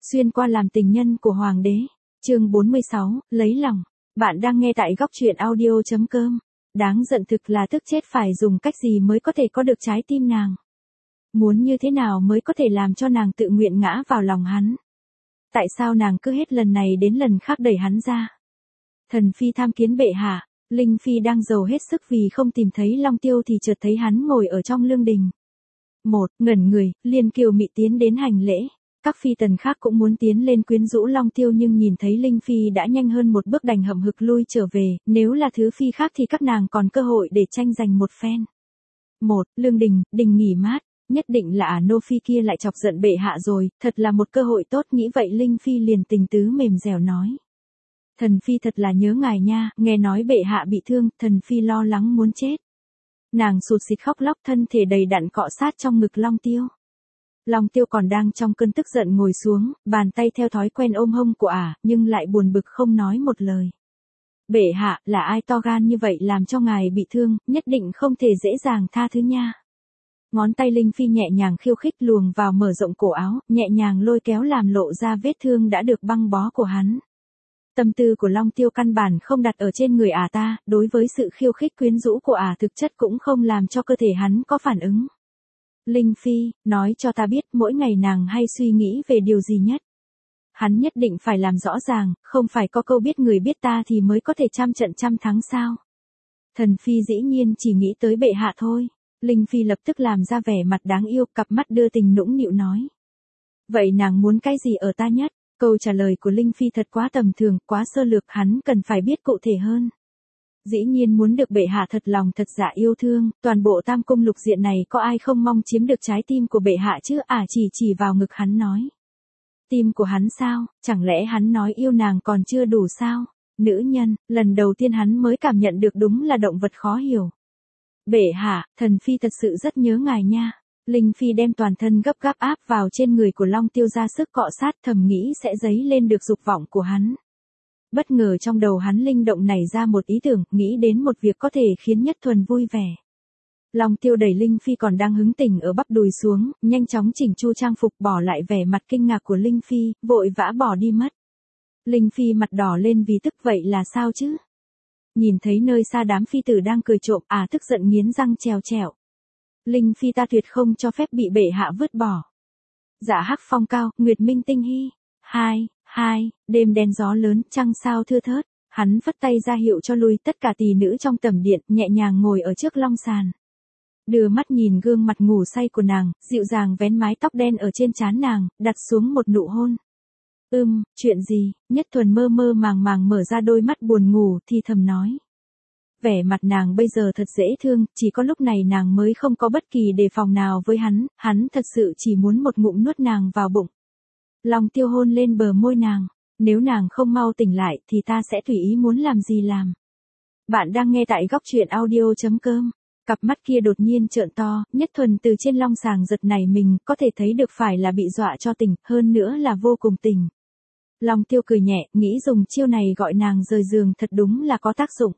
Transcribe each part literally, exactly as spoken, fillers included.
xuyên qua làm tình nhân của hoàng đế. Chương bốn mươi sáu, lấy lòng. Bạn đang nghe tại góc truyện audio chấm com. Đáng giận thực là tức chết, phải dùng cách gì mới có thể có được trái tim nàng? Muốn như thế nào mới có thể làm cho nàng tự nguyện ngã vào lòng hắn? Tại sao nàng cứ hết lần này đến lần khác đẩy hắn ra? Thần phi tham kiến bệ hạ. Linh phi đang giàu hết sức vì không tìm thấy Long Tiêu thì chợt thấy hắn ngồi ở trong lương đình. Một, ngẩn người, liền kiều mị tiến đến hành lễ. Các phi tần khác cũng muốn tiến lên quyến rũ Long Tiêu nhưng nhìn thấy Linh phi đã nhanh hơn một bước đành hậm hực lui trở về, nếu là thứ phi khác thì các nàng còn cơ hội để tranh giành một phen. Một, lương đình, đình nghỉ mát, nhất định là nô phi kia lại chọc giận bệ hạ rồi, thật là một cơ hội tốt, nghĩ vậy Linh phi liền tình tứ mềm dẻo nói. Thần phi thật là nhớ ngài nha, nghe nói bệ hạ bị thương, thần phi lo lắng muốn chết. Nàng sụt sịt khóc lóc, thân thể đầy đặn cọ sát trong ngực Long Tiêu. Long Tiêu còn đang trong cơn tức giận ngồi xuống, bàn tay theo thói quen ôm hông của ả, nhưng lại buồn bực không nói một lời. Bệ hạ, là ai to gan như vậy làm cho ngài bị thương, nhất định không thể dễ dàng tha thứ nha. Ngón tay Linh phi nhẹ nhàng khiêu khích luồng vào mở rộng cổ áo, nhẹ nhàng lôi kéo làm lộ ra vết thương đã được băng bó của hắn. Tâm tư của Long Tiêu căn bản không đặt ở trên người ả ta, đối với sự khiêu khích quyến rũ của ả thực chất cũng không làm cho cơ thể hắn có phản ứng. Linh phi, nói cho ta biết mỗi ngày nàng hay suy nghĩ về điều gì nhất. Hắn nhất định phải làm rõ ràng, không phải có câu biết người biết ta thì mới có thể trăm trận trăm thắng sao. Thần phi dĩ nhiên chỉ nghĩ tới bệ hạ thôi. Linh phi lập tức làm ra vẻ mặt đáng yêu, cặp mắt đưa tình nũng nịu nói. Vậy nàng muốn cái gì ở ta nhất? Câu trả lời của Linh phi thật quá tầm thường, quá sơ lược, hắn cần phải biết cụ thể hơn. Dĩ nhiên muốn được bệ hạ thật lòng thật dạ yêu thương, toàn bộ tam cung lục diện này có ai không mong chiếm được trái tim của bệ hạ chứ? À, chỉ chỉ vào ngực hắn nói. Tim của hắn sao, chẳng lẽ hắn nói yêu nàng còn chưa đủ sao? Nữ nhân, lần đầu tiên hắn mới cảm nhận được đúng là động vật khó hiểu. Bệ hạ, thần phi thật sự rất nhớ ngài nha. Linh phi đem toàn thân gấp gáp áp vào trên người của Long Tiêu ra sức cọ sát, thầm nghĩ sẽ dấy lên được dục vọng của hắn. Bất ngờ trong đầu hắn linh động nảy ra một ý tưởng, nghĩ đến một việc có thể khiến Nhất Thuần vui vẻ. Long Tiêu đẩy Linh phi còn đang hứng tình ở bắp đùi xuống, nhanh chóng chỉnh chu trang phục, bỏ lại vẻ mặt kinh ngạc của Linh phi, vội vã bỏ đi mất. Linh phi mặt đỏ lên vì tức, vậy là sao chứ? Nhìn thấy nơi xa đám phi tử đang cười trộm, à tức giận nghiến răng trèo trèo. Linh phi ta tuyệt không cho phép bị bệ hạ vứt bỏ. Dạ hắc phong cao, nguyệt minh tinh hy. Hai, hai, đêm đen gió lớn, trăng sao thưa thớt. Hắn phất tay ra hiệu cho lui tất cả tỳ nữ trong tẩm điện, nhẹ nhàng ngồi ở trước long sàn. Đưa mắt nhìn gương mặt ngủ say của nàng, dịu dàng vén mái tóc đen ở trên trán nàng, đặt xuống một nụ hôn. Ưm, chuyện gì? Nhất Thuần mơ mơ màng màng mở ra đôi mắt buồn ngủ thì thầm nói. Vẻ mặt nàng bây giờ thật dễ thương, chỉ có lúc này nàng mới không có bất kỳ đề phòng nào với hắn, hắn thật sự chỉ muốn một ngụm nuốt nàng vào bụng. Long Tiêu hôn lên bờ môi nàng, nếu nàng không mau tỉnh lại thì ta sẽ tùy ý muốn làm gì làm. Bạn đang nghe tại góc truyện audio chấm com. Cặp mắt kia đột nhiên trợn to, Nhất Thuần từ trên long sàng giật nảy mình, có thể thấy được phải là bị dọa cho tỉnh, hơn nữa là vô cùng tỉnh. Long Tiêu cười nhẹ, nghĩ dùng chiêu này gọi nàng rời giường thật đúng là có tác dụng.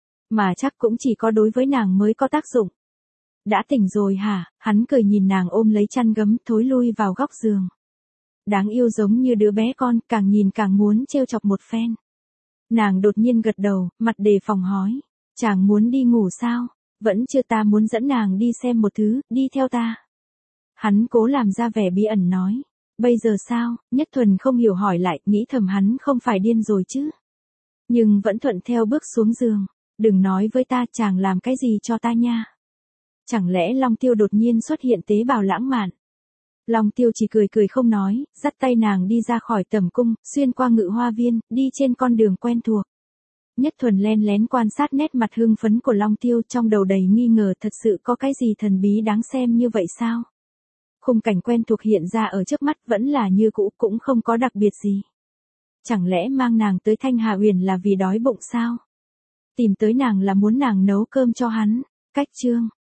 Mà chắc cũng chỉ có đối với nàng mới có tác dụng. Đã tỉnh rồi hả? Hắn cười nhìn nàng ôm lấy chăn gấm, thối lui vào góc giường. Đáng yêu giống như đứa bé con, càng nhìn càng muốn trêu chọc một phen. Nàng đột nhiên gật đầu, mặt đề phòng hỏi. Chàng muốn đi ngủ sao? Vẫn chưa, ta muốn dẫn nàng đi xem một thứ, đi theo ta. Hắn cố làm ra vẻ bí ẩn nói. Bây giờ sao? Nhất Thuần không hiểu hỏi lại, nghĩ thầm hắn không phải điên rồi chứ. Nhưng vẫn thuận theo bước xuống giường. Đừng nói với ta, chàng làm cái gì cho ta nha. Chẳng lẽ Long Tiêu đột nhiên xuất hiện tế bào lãng mạn? Long Tiêu chỉ cười cười không nói, dắt tay nàng đi ra khỏi tẩm cung, xuyên qua ngự hoa viên, đi trên con đường quen thuộc. Nhất Thuần len lén quan sát nét mặt hưng phấn của Long Tiêu, trong đầu đầy nghi ngờ, thật sự có cái gì thần bí đáng xem như vậy sao? Khung cảnh quen thuộc hiện ra ở trước mắt vẫn là như cũ, cũng không có đặc biệt gì. Chẳng lẽ mang nàng tới Thanh Hà Uyển là vì đói bụng sao? Tìm tới nàng là muốn nàng nấu cơm cho hắn. Cách chương